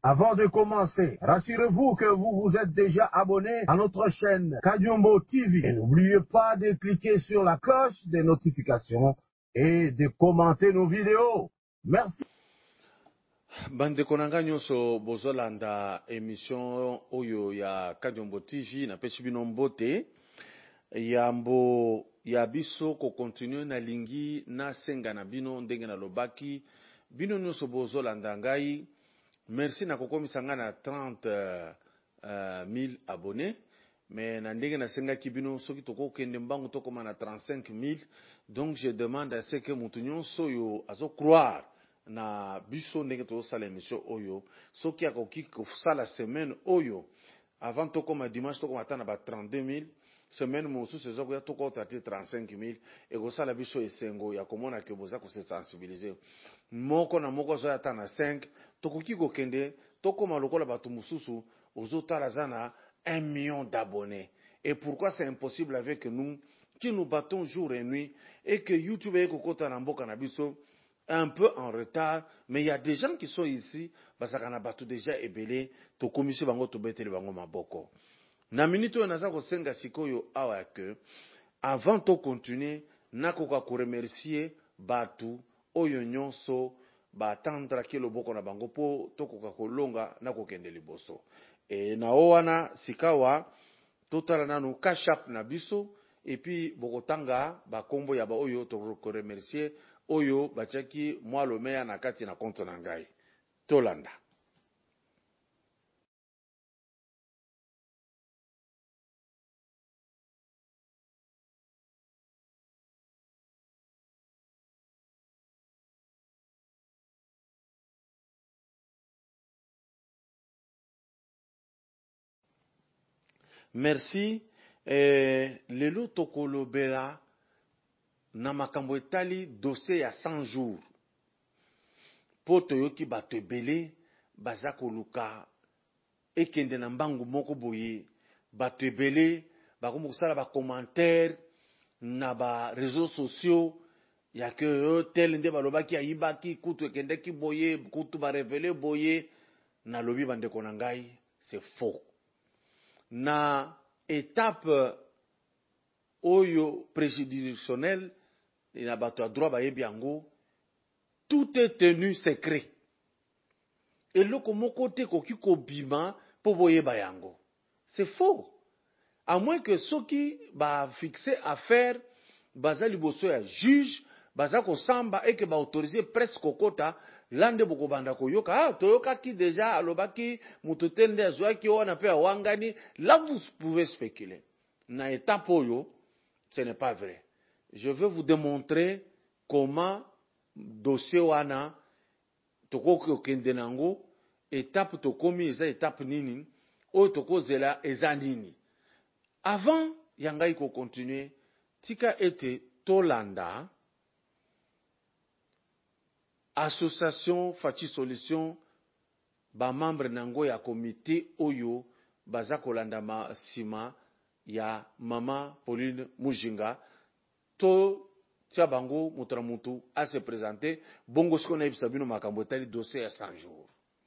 Avant de commencer, rassurez-vous que vous vous êtes déjà abonné à notre chaîne Kadiombo TV. Et n'oubliez pas de cliquer sur la cloche des notifications et de commenter nos vidéos. Merci. Bande konanga nyonso bozolanda émission oyo ya Kadiombo TV na pesi bino mbote yambo ya biso ko continue na lingi na senga na bino ndenge na lobaki bino nyonso bozolanda ngai. Merci na kokomisa nga na 30,000 abonnés. Mais na ndenge na senga kibino soki toko kende mbangu toko na 35,000. Donc je demande à ce que mutu nyonso yo azo croire na biso ndenge to sala émission oyo soki akoki kosala semaine oyo avant toko ma dimanche toko matana ba 32,000 semaine mosusu ezoko ya toko tati 35,000 et kosala biso esengo ya komona ke boza ko se sensibiliser moko na moko zo ata na 5 tokoki kokende tokoma lokola bato mosusu ozotala zana 1 million d'abonnés. Et pourquoi c'est impossible avec nous qui nous battons jour et nuit et que YouTube est kokota na mboka na biso un peu en retard, mais il y a des gens qui sont ici parce qu'on a battu déjà ebelé to komisi bango to betele bango maboko. Na minute oyo naza kosenga sikoyo awa que avant to continuer nakoka ko remercier batu oyo nyonso batandra ke loboko na bango po tokoka kolonga na kokende liboso. Et na wana sikawa totala nanu kashap na biso et puis bokotanga ba kombo ya ba oyo to ko remercier oyo bachaki mwa lomeya na kati na konto na ngai tolanda. Merci. Lelo tokolobela na makambo etali dossier ya 100 jours. Poto yoki bato ebele baza koluka ekende na mbangu moko boye. Bato ebele bakomo kusala ba commentaire na ba réseaux sociaux ya que tel nde balobaki ayibaki kutu ekendeki boye kutu ba révéler boye na lobi bandeko na ngai c'est faux. Na étape oyo préjudicielle na bato a droit ba yebiango tout est tenu secret. Et loko moko te koki kobima po boyeba yango. C'est faux. À moins que ceux qui ba fixer affaire baza liboso ya juge baza ko samba et que ba autoriser presque kokota lande boko banda koyoka toyoka ki déjà alobaki mutotende azwaki wana pe awangani. Là vous pouvez spéculer. Na étape oyo ce n'est pas vrai. Je vais vous démontrer comment dossier wana toko kende nango étape tokomi eza étape nini o toko zela eza nini. Avant yangai ko continuer tika ete tolanda association Fachi Solution ba membre nango ya comité oyo baza kolanda ma sima ya mama Pauline Mujinga to tia bango mutra mutu a se présenter bongo skona ibisa bino makambo etali dossier ya 100 jours.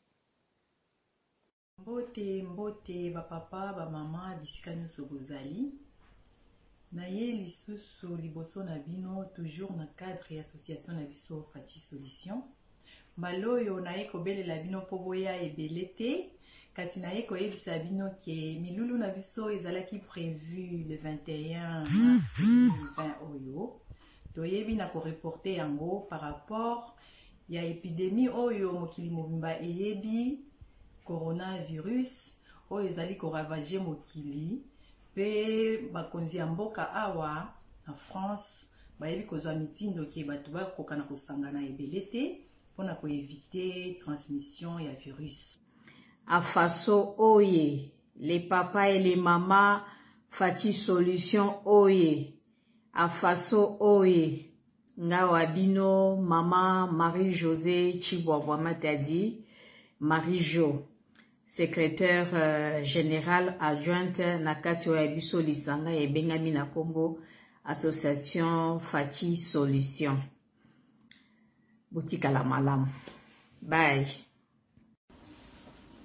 Mbote ba papa ba mama bisika nyonso bozali na ye lisusu liboso na bino toujours na cadre ya association na biso Fachi Solution maloyo na ye kobelela bino po boya ebele te kasi na ye koyebisa bino ke milulu na biso ezalaki prévu le 21 mars 2020 oyo toyebi na ko reporter yango par rapport ya épidémie oyo mokili mobimba eyebi coronavirus oyo ezali ko ravager mokili pe bakonzi ya mboka awa na France bayebi kozwa mitindo ke bato bakoka na kosangana ebele te mpona koevite transmission ya virus. À façon oye, les papas et les mamas Fachi Solution oye. À façon oye, nga wabino maman Marie-Josée Chibwabwa Matadi, Marie-Jo, secrétaire générale adjointe nakati wa biso lisanga ebengami na kombo association Fachi Solution. Boutika la malam. Bye.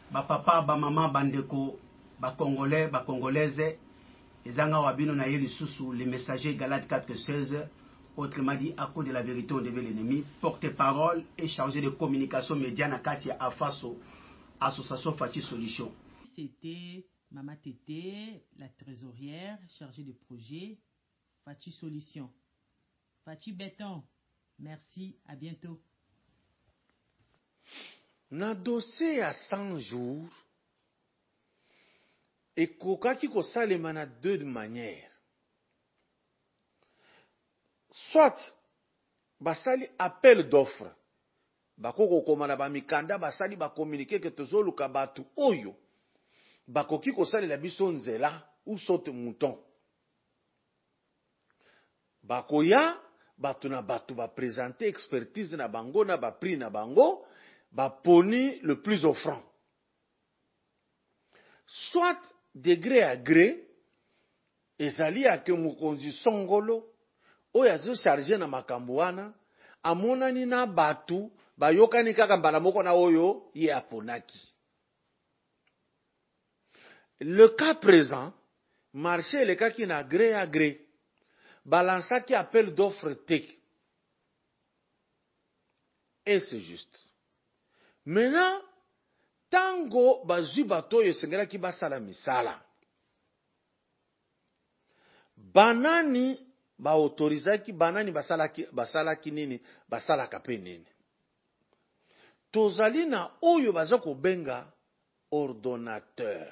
ba papa, ba maman, bandeko, ba congolais, ba congolaises, ezanga wabino na yeli susu, les messagers Galates 4:16, autrement dit, à cause de la vérité, on devait l'ennemi, porte-parole et chargé de communication média na kati ya AFASO, Association Fachi Solution. C'était Mama Tété, la trésorière chargée de projet Fachi Solution. Fachi Béton, merci, à bientôt. Na dossier à 100 jours, et kokaki kosalema na deux manières. Soit, basali appel d'offre. Bakoko komana ba mikanda basali ba communiquer que tozoluka batu oyo. Bakoki kosalela biso nzela ou saute mouton. Bakoya, batu na batu ba présenter expertise na bango na ba prix na bango, ba poni le plus offrant. Soit degré à gré, ezali ya ke mokonzi songolo, oyo azo chargé na makambo wana, amonani na batu, bayokani kaka mbala moko na oyo, ye aponaki. Le cas présent, marché le cas qui na gré à gré, balança qui appelle d'offre T. Et c'est juste. Maintenant, tango bazui bato yo sengela ki basala misala. Banani ba autorizaki banani basala ki nini basala kape nini. Tozali na oyo bazako benga ordonnateur.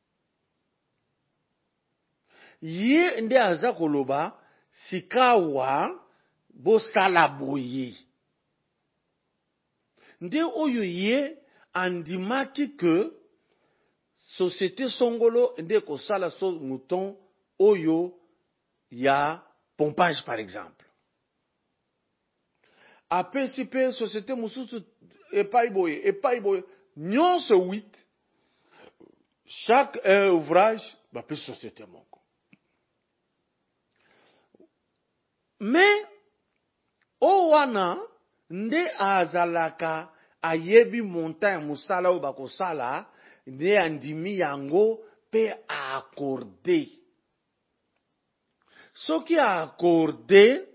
Ye nde azako loba sikawa bo sala boye. Nde oyo ye andimaki que société songolo nde ko sala so mouton oyo ya pompage par exemple. Apesi pe société mususu epai boye nyonso 8 chaque ouvrage ba pe société moko. Mais o wana nde azalaka ayebi montagne musala ou bakosala nde andimi yango pe a accordé. Soki a accordé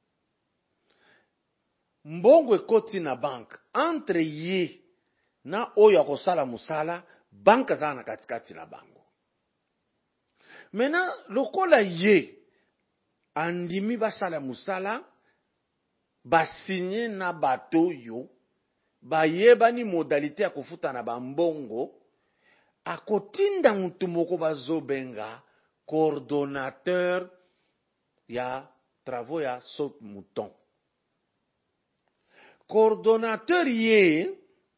mbongo ekoti na banque entre ye na oyo akosala musala banque za na katikati na bango. Maintenant lokola ye andimi basala musala basigné na bato yo bayebani modalité ya kofuta na bambongo akotinda mutu moko bazobenga coordonnateur ya travaux ya saute mouton. Coordonnateur ye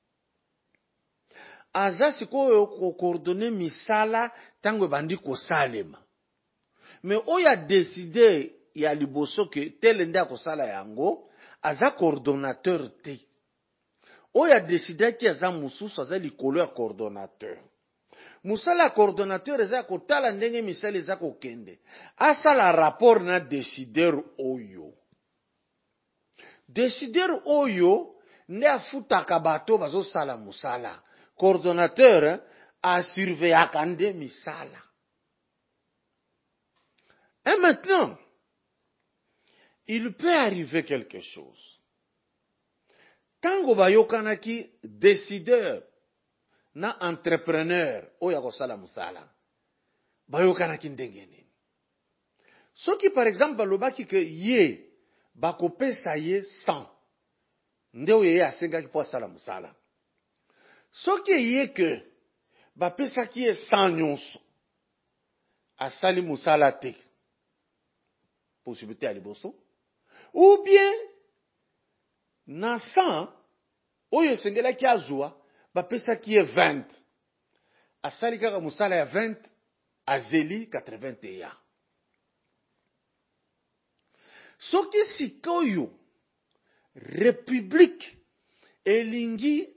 aza sikoyo ko coordonner misala tango bandi ko salema. Mais oya décider ya liboso ke tel nde akosala yango aza coordonnateur te. Oya décider ki aza mususu aza likolo ya coordonnateur. Musala ya coordonnateur eza kotala ndenge misala eza kokende. Asala rapport na décideur oyo. Décideur oyo nde afutaka bato bazo sala musala. Coordonnateur a surveillaka nde misala. Et maintenant, il peut arriver quelque chose. Tango bayokanaki décideur na entrepreneur oya kosala musala. Bayokanaki ndenge nini. Soki par exemple balobaki ke ye bakopesa ye 100. Nde oyo ye asengaki po asala musala. Soki ye ke bapesaki ye 100 nyonso. Asali musala te. Possibilité à liboso. Ou bien, na 100, oyo sengela ki azwa, bapesa ki 20. Asali kaka musala ya 20, azeli 81. Soki sikoyo, République elingi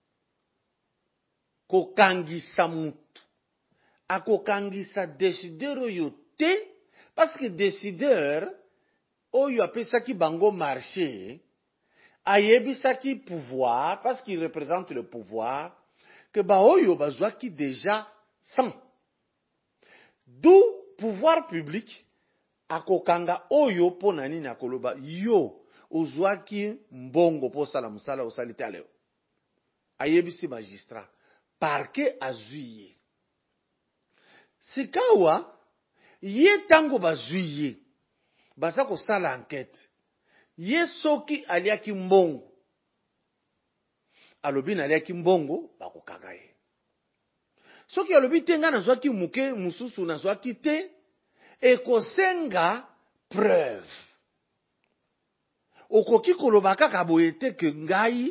kokangisa mutu, akokangisa décideur oyo te, parce que décideur, oyo apesaki bango marché, ayebisaki pouvoir, parce qu'il représente le pouvoir, que baoyo bazwaki déjà 100. D'où pouvoir public akokanga oyo po na nini akoloba yo ozwaki mbongo po sala musala osalite aleo. Ayebisi magistrat parquet azwi ye. Sikawa ye tango bazwi ye baza kosala enquête. Ye soki aliaki mbongo alobi na aliaki mbongo bakokanga ye. Soki alobi te nga nazwaki muke mususu nazwaki te ekosenga preuve. Okoki koloba kaka boye te ke ngai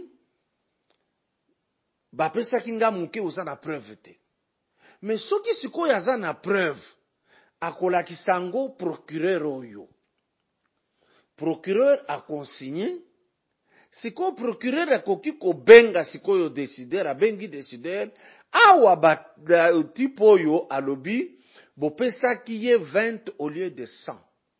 bapesaki nga muke oza na preuve te. Mais soki sikoyo aza na preuve akolakisa yango procureur oyo. Procureur a consigné. Sikoyo procureur akoki kobenga sikoyo décideur abengi décideur awa type oyo alobi bopesaki ye 20 au lieu de 100.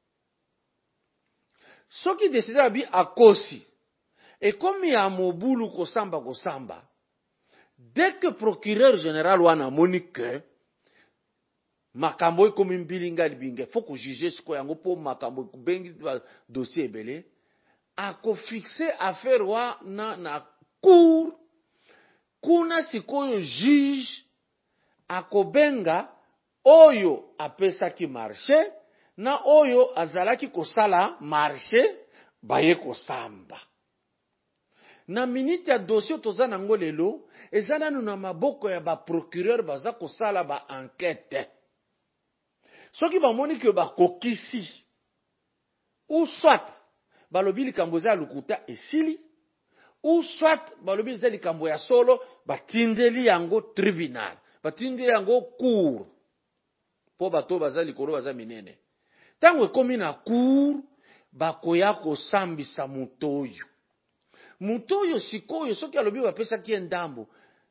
Soki décideur abi akosi ekomi ya mobulu kosamba dès que procureur général wana monique makambo ekomi mbilinga libinga faut ko juger sikoyo yango po makambo kubengi dossier ebele ako fixer affaire wa na cour kuna sikoyo juge akobenga oyo apesaki marché na oyo azalaki kosala marché baye kosamba. Na minute ya dossier toza nango lelo eza nanu na maboko ya ba procureur baza kosala ba enquête. Soki bamoni ke bakokisi ou soit balobi likambo za lukuta esili ou soit balobi za likambo ya solo batindeli yango tribunal batindeli yango cour po bato baza likolo baza minene. Tango ekomi na cour bakoya kosambisa mutoyo. Mutoyo sikoyo soki alobi bapesaki ye ndambo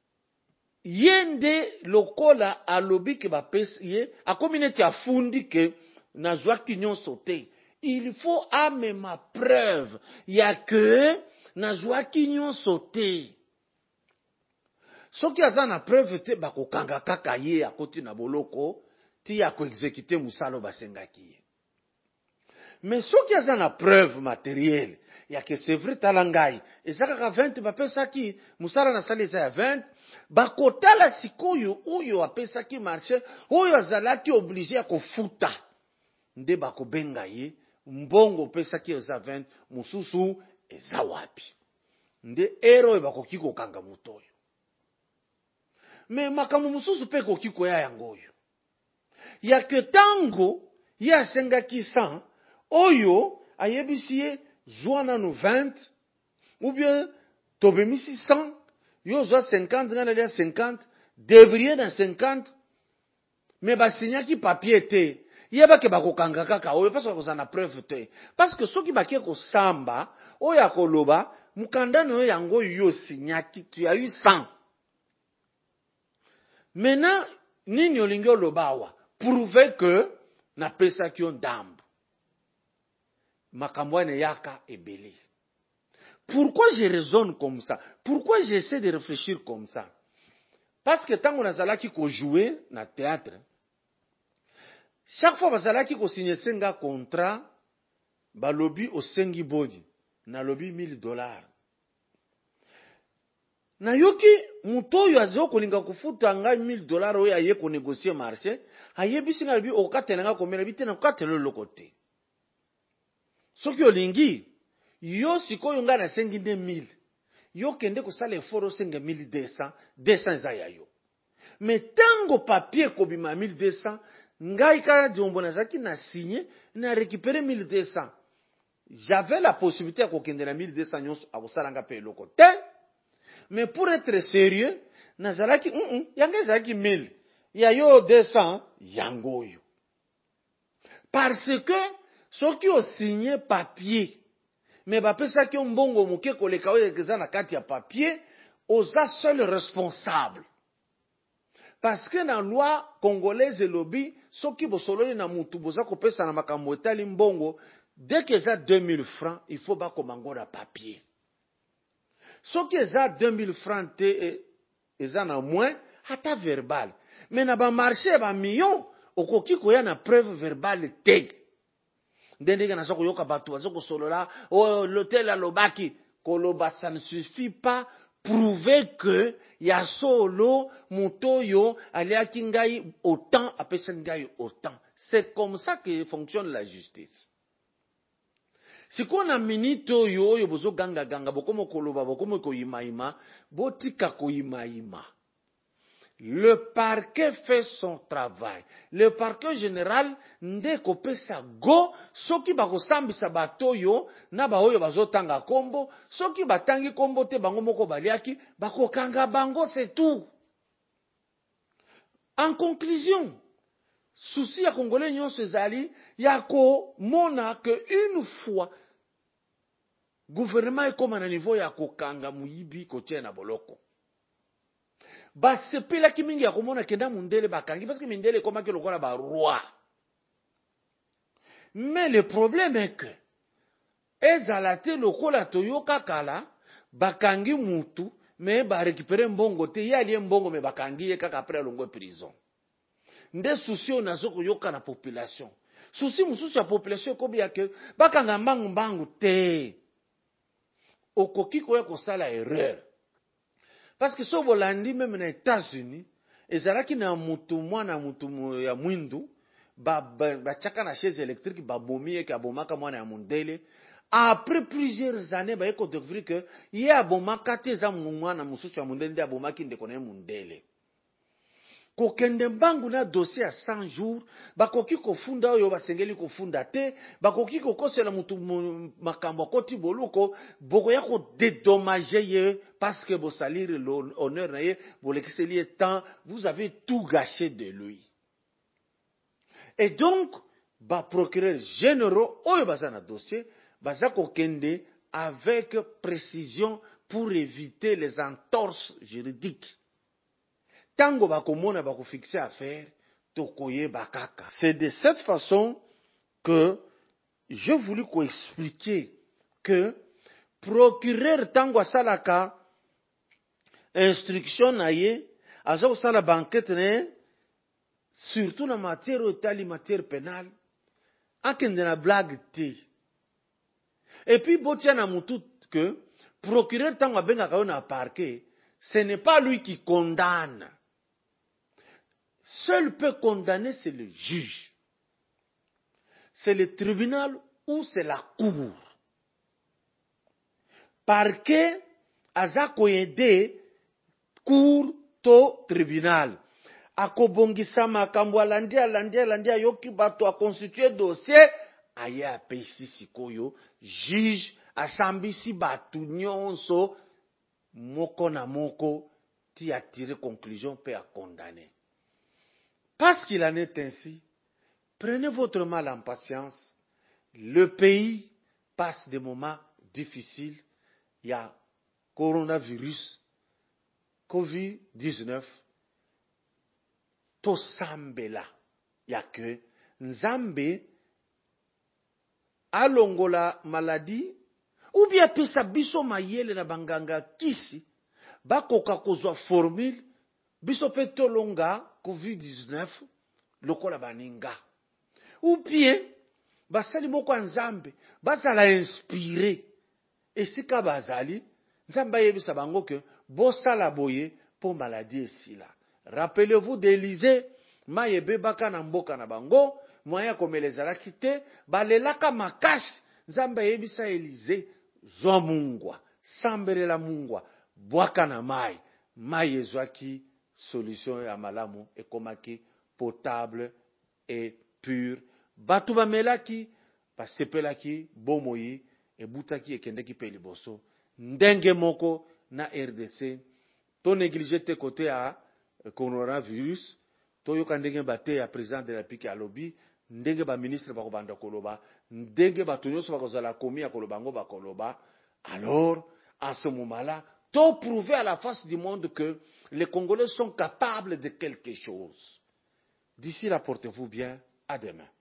yende lokola alobi ke bapesi ye akomi neti afundi ke nazwaki nyonso te. Il faut amema preuve ya ke nazwaki nyonso te. Soki aza na preuve te bakokanga kaka ye akoti na boloko ti ya ko exécuter musalo basengaki ye. Mais soki aza na preuve matérielle ya ke c'est vrai talangai ezaka 20 bapesaki musala na sala eza ya 20 bakotala sikoyo oyo apesaki marché oyo azalaki obligé ya kofuta nde bakobenga ye mbongo pesaki eza 20 mususu eza wapi nde ero bakoki kokanga mutoyo. Mais makambo mususu pe koki koya yango oyo ya ke tango ye asengaki 100 oyo ayebisi ye zwana no 20 ou bien tobemisi 100 yo zwa 50 ngana lia 50 débrouiller na 50 mais basignaki papier te yeba ke bakokanga kaka oyo parce que kozana preuve te parce que soki bakie kosamba oyo akoloba mukandani oyo yango yo signaki tu as eu 100. Maintenant nini olingi oloba awa prouver que na pesaki yo ndambo makambo ene yaka ebele. Pourquoi je raisonne comme ça? Pourquoi j'essaie de réfléchir comme ça? Parce que tant qu'on a zalaki ko jouer na théâtre, chaque fois bazalaki ko signer senga contrat, balobi o sengi bodi, na lobi $1000. Na yoki mutoyo azo kolinga kufuta nga $1000 oyo aye ko négocier marché, ayebisi nga lobi okatelanga komela bitena okatelo lokote. Soki olingi yo sikoyo nga na sengi 1000 yo kende kosala effort senga 1200 eza ya yo. Mais tango papier kobima 1200 ngai ka jombo nazaki na signé na récupérer 1200 j'avais la possibilité ya kokende na 1200 nyonso akosalanga pe eloko te. Mais pour être sérieux nazalaki yanga ezalaki 1000 ya yo 200 yango yo parce que soki o signé papier mais bapesaki mbongo muke koleka oyo eza na kati ya papier oza seul responsable parce que na loi congolaise lobby soki bosololi na mutu boza kopesa na makambo etali mbongo dès que eza 2000 francs il faut bakomango na papier soki eza 2000 francs te eza na moins ata verbal. Mais na ba marché ba million okoki koya na preuve verbale te. Ndenge na soko yoka batu bazoko solola l'hôtel alobaki koloba, ça ne suffit pas prouver que ya solo mutoyo aliaki ngai autant apesa ngai autant. C'est comme ça que fonctionne la justice. Si qu'on a minute oyo bozo ganga bokomo koloba bokomo koyimaima botika koyimaima. Le parquet fait son travail. Le parquet général ndeko pesa go soki bakosambisa batoyo na baoyo bazotanga kombo, soki batangi kombo te bango moko baliaki bakokanga bango, c'est tout. En conclusion, souci ya Congolais nyonso ezali ya ko mona que une fois gouvernement ekoma na niveau ya kokanga muyibi kotia na boloko. Basepelaki mingi ya komona kenda mundele bakangi parce que mindele ekomaki lokola ba roi. Mais le problème est que ezala te lokola toyoka kala bakangi mutu mais ba récupérer mbongo te yali mbongo mais bakangi ye kaka après longo prison. Nde souci onazo koyoka na population. Souci mususu ya population ekobi ya ke bakanga mbangu te. Okoki koya kosala erreur. Parce que so bolandi même na États-Unis, ezalaki na mutu mwana mutu ya mwindu, ba chaka na chaise électrique ba bomi eke abomaka mwana ya mundele. Après plusieurs années ba eko découvrir que ye abomaka te za mwana mususu ya mundele nde abomaki ndeko na mundele. Kokende mbangu na dossier à 100 jours, bakoki kofunda oyo basengeli kofunda te, bakoki kokosela mutu makambo koti boluko, bokoya ko dédommager ye parce que bo salir l'honneur na ye, bo lekiseli temps, vous avez tout gâché de lui. Et donc, ba procureur généraux oyo bazana dossier, baza kokende avec précision pour éviter les entorses juridiques. Tango bakomona bako fixer affaire, tokoye bakaka. C'est de cette façon que je voulais expliquer que procureur tango salaka instruction na ye, azo sala banquette ne, surtout na matière otali matière pénale, akende na blague te. Et puis botia na mutu que procureur tango abenga kayo na parquet, ce n'est pas lui qui condamne. Seul peut condamner, c'est le juge. C'est le tribunal ou c'est la cour. Parquet, aza koyede cour to tribunal. Akobongisa makambo alandia yoki bato a constitué dossier, aye apesi sikoyo, juge asambisi batu nyonso moko na moko ti a tiré conclusion pe a condamné. Parce qu'il en est ainsi, prenez votre mal en patience. Le pays passe des moments difficiles. Il y a coronavirus, COVID-19. To sambela. Il y a que Nzambe alongola maladie ou bien pesa biso mayele na banganga kisi bakoka kozwa formule biso pe tolonga COVID-19 lokola baninga. Ou bien basali moko Nzambe bazala inspiré esika bazali Nzambe yebisa bango ke bosala boye po maladie esila. Rappelez-vous d'Élysée, mayebe baka na mboka na bango, moya komelezalaki te, balelaka makasi. Nzambe yebisa Élysée, zwa mungwa, sambelela mungwa, bwaka na mai. Mai ezwaki solution ya malamu ekomaki potable et pure. Batu bamelaki, basepelaki, bomoi, ebutaki ekendeki pe liboso. Ndenge moko na RDC, to négligé te côté à coronavirus, to yoka ndenge bate ya président de la République alobi, ndenge ba ministre bako banda koloba, ndenge batu nyonso bakozala komi ya koloba ngo bakoloba. Alors, en ce moment-là, to prouver à la face du monde que les Congolais sont capables de quelque chose. D'ici là, portez-vous bien. À demain.